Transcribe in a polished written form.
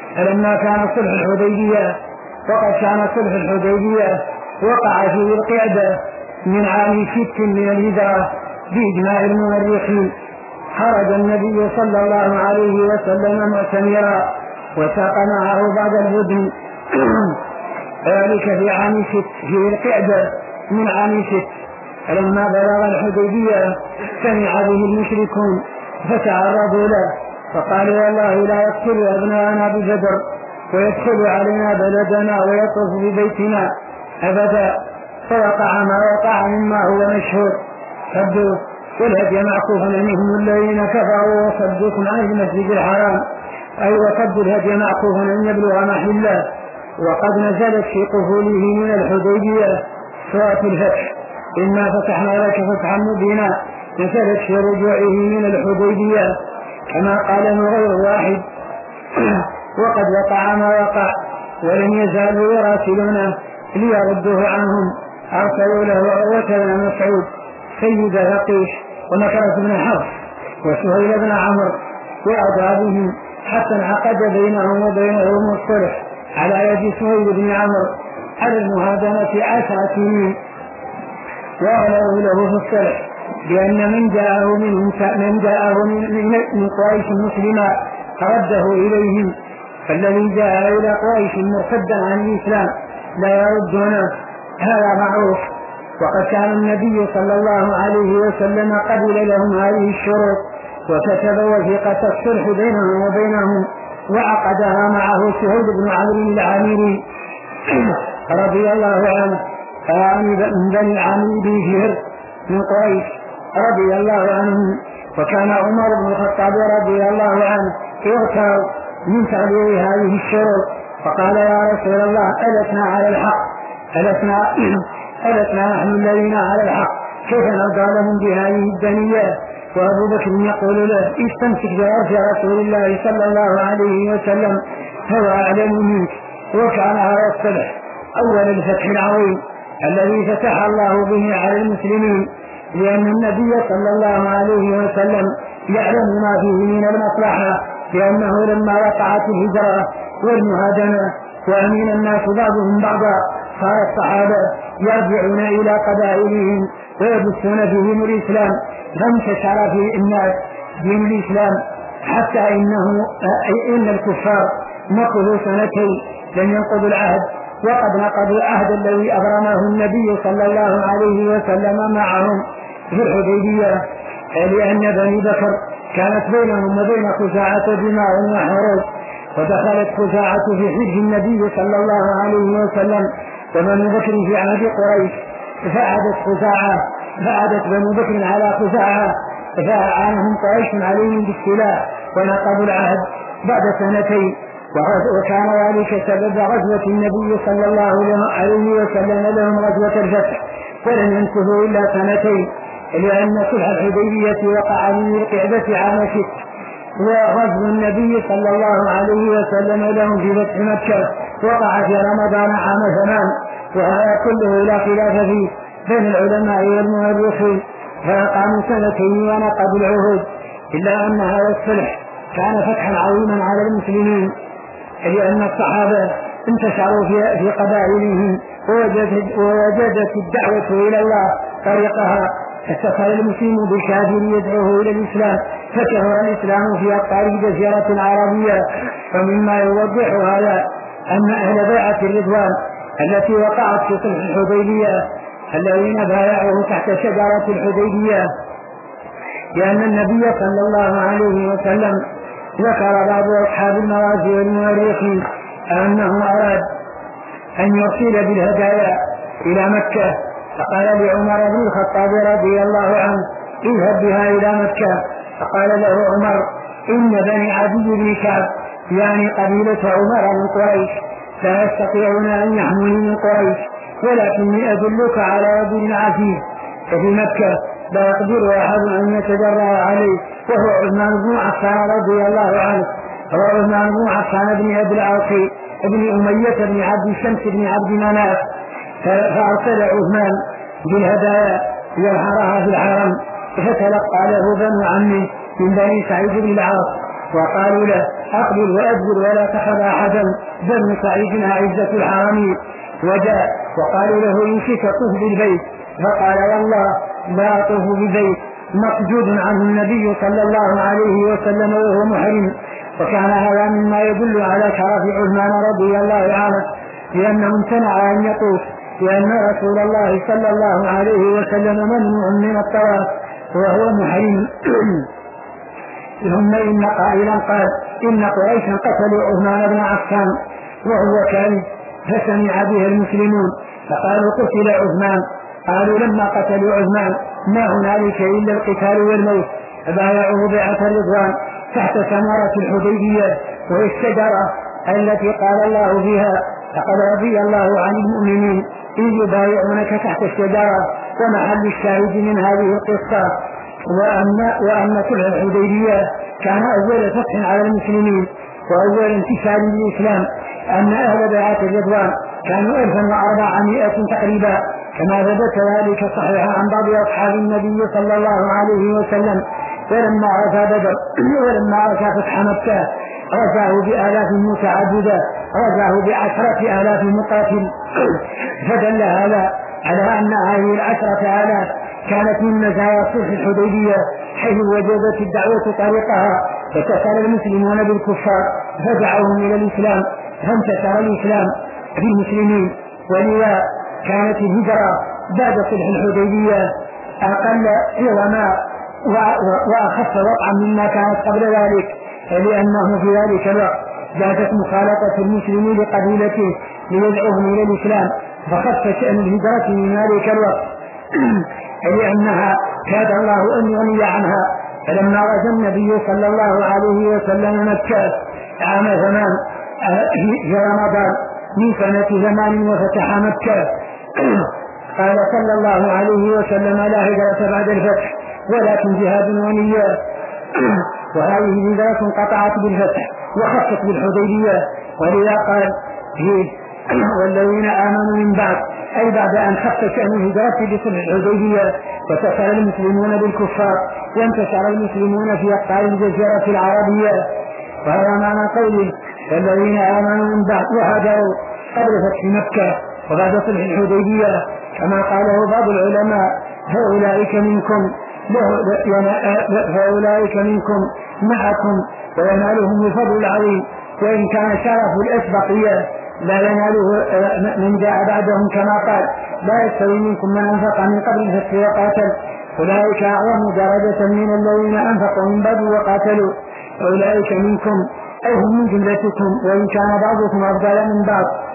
فلما كان صلح الحديبية، وقد كان صلح الحديبية وقع في ذي القعدة من عام 6 من الهجرة بإجماع المؤرخين. خرج النبي صلى الله عليه وسلم معتمرا وساق معه بعض الهدن ذلك في عام 6 في ذي القعدة من عام 6. فلما بلغ الحديبية سمع به المشركون فتعرضوا له فقالوا والله لا يقتل أبناءنا ببدر ويدخل علينا بلدنا ويطوف ببيتنا أبدا. فوقع ما وقع مما هو مشهور، صدوا والهدي معكوفا منهم الذين كفروا وصدوكم عن المسجد الحرام، أي وصدوا الهدي معكوفا أن يبلغ محله. وقد نزلت في قفوله من الحديبية سورة الفتح إنا فتحنا لك فتحا مبينا، نزلت في رجوعه من الحديبية كما قال غير واحد. وقد وقع ما وقع ولم يزالوا يراسلونه ليردوه عنهم. أرسلوا له عروة بن مسعود سيد ثقيف ونكرة بن حفص وسهيل بن عمرو وأضرابهم حتى انعقد بينهم وبينهم الصلح على يد سهيل بن عمرو على المهادنة 10 سنين. وأعلنوا له في الصلح بأن من جاءه من قريش مسلما رده إليهم، فالذي جاء إلى قريش مرتدا عن الإسلام لا يردونه، هذا معروف. وقد كان النبي صلى الله عليه وسلم قبل لهم هذه الشروط وكتب وثيقة الصلح بينهم وبينهم وعقدها معه سهيل بن عمرو العامري رضي الله عنه من بني عامر بن فهر من قريش رضي الله عنهم. وكان عمر بن الخطاب رضي الله عنه يغتر من تغيير هذه الشروط فقال يا رسول الله ألسنا على الحق، ألسنا نحن الذين على الحق، كيف نرضى لهم بهذه الدنيات؟ وأبو بكر يقول له استمسك بعرف رسول الله صلى الله عليه وسلم هو أعلم منك. وكان هذا الصلح أول الفتح العظيم الذي فتح الله به على المسلمين، لأن النبي صلى الله عليه وسلم يعلم ما فيه من المصلحة، لأنه لما وقعت الهجرة والمهادنة وأمين الناس بعضهم بعضا صار الصحابة يرجعون إلى قبائلهم ويبثون فيهم الإسلام، فانتشر في الناس دين الإسلام حتى إن الكفار نقضوا 2 سنين لم ينقضوا العهد، وقد نقضوا العهد الذي أبرمه النبي صلى الله عليه وسلم معهم في الحديبية، لأن بني بكر كانت بينهم وبين خزاعة دماء وحروب، ودخلت خزاعة في حج النبي صلى الله عليه وسلم وبنو بكر في عهد قريش، فعادت بنو بكر على خزاعة فأعانهم قريش عليهم بالسلاح ونقضوا العهد بعد 2 سنين. وكان ذلك سبب غزوة النبي صلى الله عليه وسلم لهم غزوة الفتح، ولم ينتهوا إلا 2 سنين، لأن صلح الحديبية وقع من القعدة عام 6، وغزو النبي صلى الله عليه وسلم لهم في فتح مكة وقع في رمضان عام 8، وهذا كله لا خلاف فيه بين العلماء والمؤرخين، فأقاموا 2 سنين ونقضوا العهود، إلا أن هذا الصلح كان فتحا عظيما على المسلمين، لأن الصحابة انتشروا في قبائلهم ووجدت الدعوة إلى الله طريقها، اتصل المسلم بكافر يدعوه إلى الإسلام، فكهر الإسلام في أقطار الجزيرة العربية. ومما يوضح هذا أن أهل بيعة الرضوان التي وقعت في صلح الحديبية الذين بايعوه تحت شجرة الحديبية، لأن النبي صلى الله عليه وسلم ذكر بعض أصحاب المغازي والمؤرخين أنه أراد أن يرسل بالهدايا إلى مكة، فقال لعمر بن الخطاب رضي الله عنه اذهب بها إلى مكة، فقال له عمر إن بني عدي بن كعب يعني قبيلة عمر من قريش لا يستطيعون أن يحملوا من قريش، ولكني أدلك على رجل عزيز ففي مكة لا يقدر أحد أن يتجرأ عليه، وهو عثمان بن عفان رضي الله عنه، وهو عثمان بن عفان بن أبي العاص بن أمية بن عبد شمس بن عبد مناف. فأرسل عثمان بالهدايا يظهرها في الحرم، فتلقى له بنو عمه من بني سعيد بن العاص وقالوا له أقبل وأدبر ولا تخذ أحدا بل سعيد عزة الحرمين. وجاء وقالوا له إن شئت طف بالبيت، فقال والله لا أطوف بالبيت، مقجود عنه النبي صلى الله عليه وسلم وهو محرم. وكان هذا مما يدل على شرف عثمان رضي الله عنه لأنه امتنع أن يطوف، لأن رسول الله صلى الله عليه وسلم ممنوع من الطواف وهو محرم. ثم إن قائلا قال إن قريشا قتلوا عثمان بن عفان وهو كاذب، فسمع به المسلمون فقالوا قتل عثمان. قالوا لما قتلوا عثمان ما هنالك إلا القتال والموت، فبايعوه بيعة الرضوان تحت ثمرة الحديبية، وهي الشجرة التي قال الله فيها لقد رضي الله عن المؤمنين إذ يبايعونك تحت الشجرة. ومحل الشاهد من هذه القصة وأن صلح الحديبية كان أول فتح على المسلمين وأول انتشار للإسلام، أن أهل بيعة الرضوان كانوا 1400 تقريبا، كما ثبت ذلك صحيحا عن بعض أصحاب النبي صلى الله عليه وسلم. ولما غزا بدر ولما غزا فتح مكة غزاه بآلاف متعددة، غزاه ب10,000 مقاتل. فدل هذا على أن هذه 10,000 كانت من مزايا صلح الحديبية، حيث وجدت الدعوة طريقها فكسر المسلمون بالكفار فدعوهم إلى الإسلام، فانتشر الإسلام في المسلمين. ولذا كانت الهجرة بعد صلح الحديبية أقل عظما وأخف وقعا مما كانت قبل ذلك، لأنه في ذلك الوقت جاءت مخالطة المسلمين لقبيلته ليدعوهم إلى الإسلام، فخف شأن الهجرة من ذلك الوقت لأنها كاد الله أن يغني عنها. فلما غزا النبي صلى الله عليه وسلم مكة عام 8 في رمضان من سنة 8 وفتح مكة قال صلى الله عليه وسلم لا هجرة بعد الفتح ولكن جهاد ونية. وهذه هجرة قطعت بالفتح وخفت بالحديبية، ولذا قال والذين آمنوا من بعد، أي بعد أن خف شأن الهجرة بصلح الحديبية وكسر المسلمون بالكفار وانتشر المسلمون في أقطار الجزيرة العربية. وهذا معنى قوله والذين آمنوا من بعد وهاجروا قبل فتح مكة وبعد صلح الحديبية، كما قاله بعض العلماء فأولئك منكم معكم وينالهم الفضل العظيم، وإن كان شرف الأسبقية لا يناله من جاء بعدهم، كما قال لا يستوي منكم من أنفق من قبل الفتح وقاتل أولئك أعظم درجة من الذين أنفقوا من بعد وقاتلوا. أولئك منكم أي هم من جملتكم، وإن كان بعضكم أفضل من بعض.